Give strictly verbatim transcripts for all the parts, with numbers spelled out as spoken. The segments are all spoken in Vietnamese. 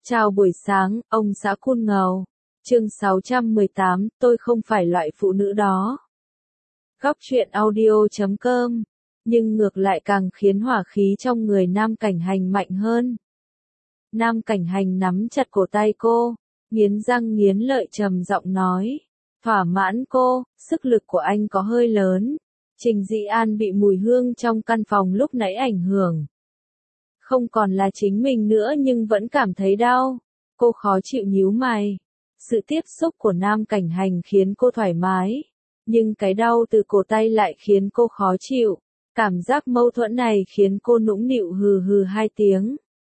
Chào buổi sáng, ông xã Cun Ngầu. Chương sáu trăm mười tám, tôi không phải loại phụ nữ đó. Góc truyện audio chấm com. Nhưng ngược lại càng khiến hỏa khí trong người Nam Cảnh Hành mạnh hơn. Nam Cảnh Hành nắm chặt cổ tay cô, nghiến răng nghiến lợi trầm giọng nói. Thỏa mãn cô, sức lực của anh có hơi lớn. Trình Dĩ An bị mùi hương trong căn phòng lúc nãy ảnh hưởng. Không còn là chính mình nữa nhưng vẫn cảm thấy đau. Cô khó chịu nhíu mày. Sự tiếp xúc của Nam Cảnh Hành khiến cô thoải mái. Nhưng cái đau từ cổ tay lại khiến cô khó chịu. Cảm giác mâu thuẫn này khiến cô nũng nịu hừ hừ hai tiếng.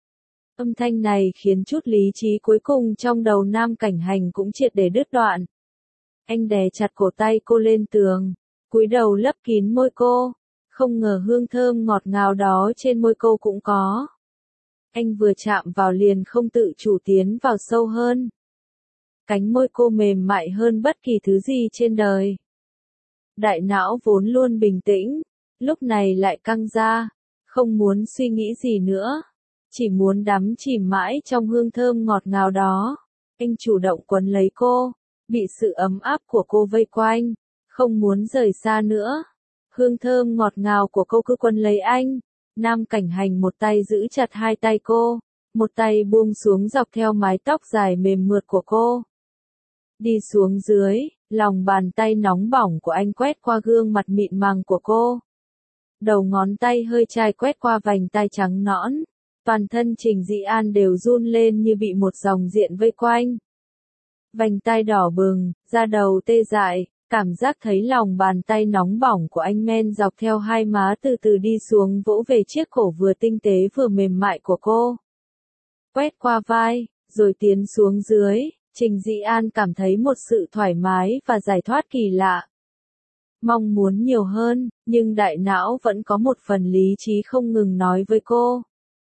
Âm thanh này khiến chút lý trí cuối cùng trong đầu Nam Cảnh Hành cũng triệt để đứt đoạn. Anh đè chặt cổ tay cô lên tường, cúi đầu lấp kín môi cô. Không ngờ hương thơm ngọt ngào đó trên môi cô cũng có. Anh vừa chạm vào liền không tự chủ tiến vào sâu hơn. Cánh môi cô mềm mại hơn bất kỳ thứ gì trên đời. Đại não vốn luôn bình tĩnh, lúc này lại căng ra, không muốn suy nghĩ gì nữa. Chỉ muốn đắm chìm mãi trong hương thơm ngọt ngào đó. Anh chủ động quấn lấy cô, bị sự ấm áp của cô vây quanh, không muốn rời xa nữa. Hương thơm ngọt ngào của cô cứ quấn lấy anh. Nam Cảnh Hành một tay giữ chặt hai tay cô, một tay buông xuống dọc theo mái tóc dài mềm mượt của cô. Đi xuống dưới, lòng bàn tay nóng bỏng của anh quét qua gương mặt mịn màng của cô. Đầu ngón tay hơi chai quét qua vành tai trắng nõn. Toàn thân Trình Dĩ An đều run lên như bị một dòng điện vây quanh. Vành tai đỏ bừng, da đầu tê dại. Cảm giác thấy lòng bàn tay nóng bỏng của anh men dọc theo hai má từ từ đi xuống vỗ về chiếc cổ vừa tinh tế vừa mềm mại của cô. Quét qua vai, rồi tiến xuống dưới, Trình Dĩ An cảm thấy một sự thoải mái và giải thoát kỳ lạ. Mong muốn nhiều hơn, nhưng đại não vẫn có một phần lý trí không ngừng nói với cô.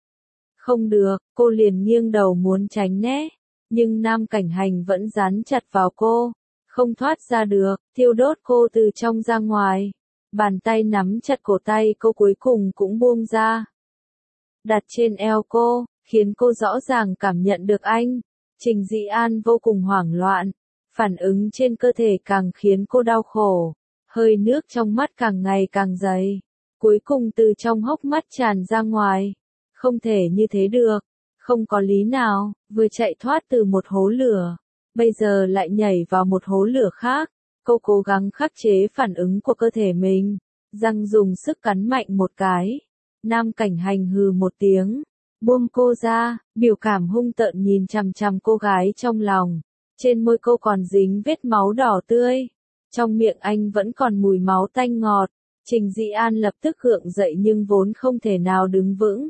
Không được, cô liền nghiêng đầu muốn tránh né, nhưng Nam Cảnh Hành vẫn dán chặt vào cô. Không thoát ra được, thiêu đốt cô từ trong ra ngoài. Bàn tay nắm chặt cổ tay cô cuối cùng cũng buông ra. Đặt trên eo cô, khiến cô rõ ràng cảm nhận được anh. Trình Dĩ An vô cùng hoảng loạn. Phản ứng trên cơ thể càng khiến cô đau khổ. Hơi nước trong mắt càng ngày càng dày. Cuối cùng từ trong hốc mắt tràn ra ngoài. Không thể như thế được. Không có lý nào, vừa chạy thoát từ một hố lửa. Bây giờ lại nhảy vào một hố lửa khác. Cô cố gắng khắc chế phản ứng của cơ thể mình. Răng dùng sức cắn mạnh một cái. Nam Cảnh Hành hừ một tiếng. Buông cô ra, biểu cảm hung tợn nhìn chằm chằm cô gái trong lòng. Trên môi cô còn dính vết máu đỏ tươi. Trong miệng anh vẫn còn mùi máu tanh ngọt. Trình Dĩ An lập tức gượng dậy nhưng vốn không thể nào đứng vững.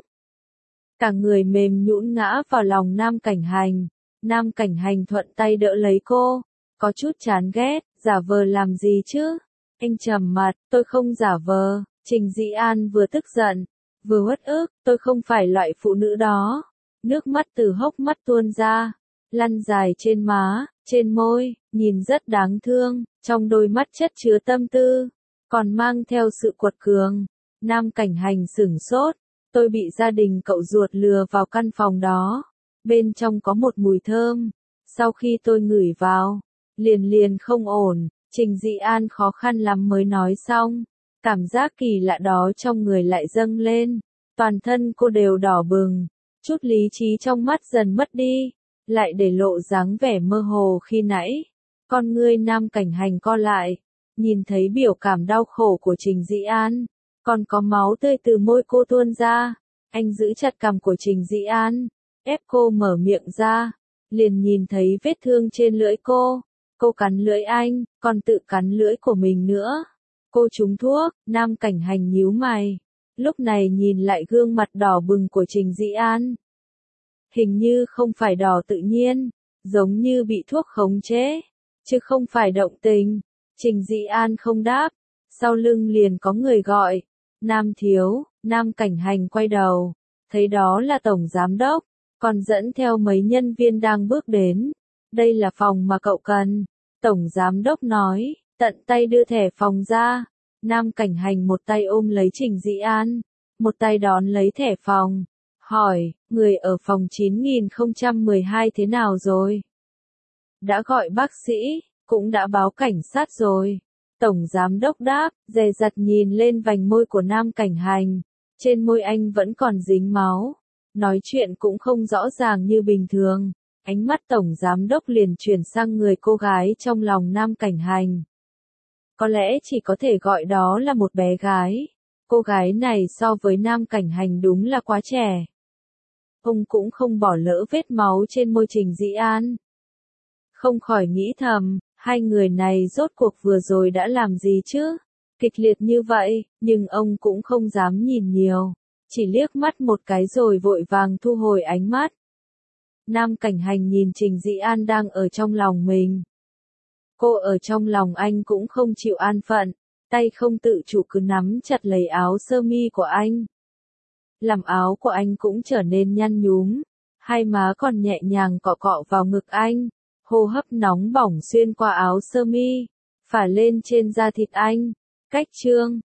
Cả người mềm nhũn ngã vào lòng Nam Cảnh Hành. Nam Cảnh Hành thuận tay đỡ lấy cô, có chút chán ghét, giả vờ làm gì chứ? Anh trầm mặt, tôi không giả vờ. Trình Dĩ An vừa tức giận, vừa uất ức, tôi không phải loại phụ nữ đó. Nước mắt từ hốc mắt tuôn ra, lăn dài trên má, trên môi, nhìn rất đáng thương, trong đôi mắt chất chứa tâm tư, còn mang theo sự quật cường. Nam Cảnh Hành sửng sốt, tôi bị gia đình cậu ruột lừa vào căn phòng đó. Bên trong có một mùi thơm. Sau khi tôi ngửi vào, liền liền không ổn. Trình Dĩ An khó khăn lắm mới nói xong. Cảm giác kỳ lạ đó trong người lại dâng lên. Toàn thân cô đều đỏ bừng. Chút lý trí trong mắt dần mất đi. Lại để lộ dáng vẻ mơ hồ khi nãy. Con ngươi Nam Cảnh Hành co lại. Nhìn thấy biểu cảm đau khổ của Trình Dĩ An. Còn có máu tươi từ môi cô tuôn ra. Anh giữ chặt cằm của Trình Dĩ An. Ép cô mở miệng ra, liền nhìn thấy vết thương trên lưỡi cô. Cô cắn lưỡi anh, còn tự cắn lưỡi của mình nữa. Cô trúng thuốc. Nam Cảnh Hành nhíu mày. Lúc này nhìn lại gương mặt đỏ bừng của Trình Dĩ An. Hình như không phải đỏ tự nhiên, giống như bị thuốc khống chế, chứ không phải động tình. Trình Dĩ An không đáp, sau lưng liền có người gọi. Nam thiếu. Nam Cảnh Hành quay đầu, thấy đó là Tổng Giám Đốc. Còn dẫn theo mấy nhân viên đang bước đến. Đây là phòng mà cậu cần. Tổng Giám Đốc nói, tận tay đưa thẻ phòng ra. Nam Cảnh Hành một tay ôm lấy Trình Dĩ An, một tay đón lấy thẻ phòng. Hỏi, người ở phòng chín nghìn không trăm mười hai thế nào rồi? Đã gọi bác sĩ, cũng đã báo cảnh sát rồi. Tổng giám đốc đáp, dè dặt nhìn lên vành môi của Nam Cảnh Hành. Trên môi anh vẫn còn dính máu. Nói chuyện cũng không rõ ràng như bình thường. Ánh mắt tổng giám đốc liền chuyển sang người cô gái trong lòng Nam Cảnh Hành. Có lẽ chỉ có thể gọi đó là một bé gái. Cô gái này so với Nam Cảnh Hành đúng là quá trẻ. Ông cũng không bỏ lỡ vết máu trên môi Trình Dĩ An. Không khỏi nghĩ thầm, hai người này rốt cuộc vừa rồi đã làm gì chứ? Kịch liệt như vậy, nhưng ông cũng không dám nhìn nhiều. Chỉ liếc mắt một cái rồi vội vàng thu hồi ánh mắt. Nam Cảnh Hành nhìn Trình Dĩ An đang ở trong lòng mình. Cô ở trong lòng anh cũng không chịu an phận, tay không tự chủ cứ nắm chặt lấy áo sơ mi của anh. Làm áo của anh cũng trở nên nhăn nhúm, hai má còn nhẹ nhàng cọ cọ vào ngực anh, hô hấp nóng bỏng xuyên qua áo sơ mi, phả lên trên da thịt anh. Cách chương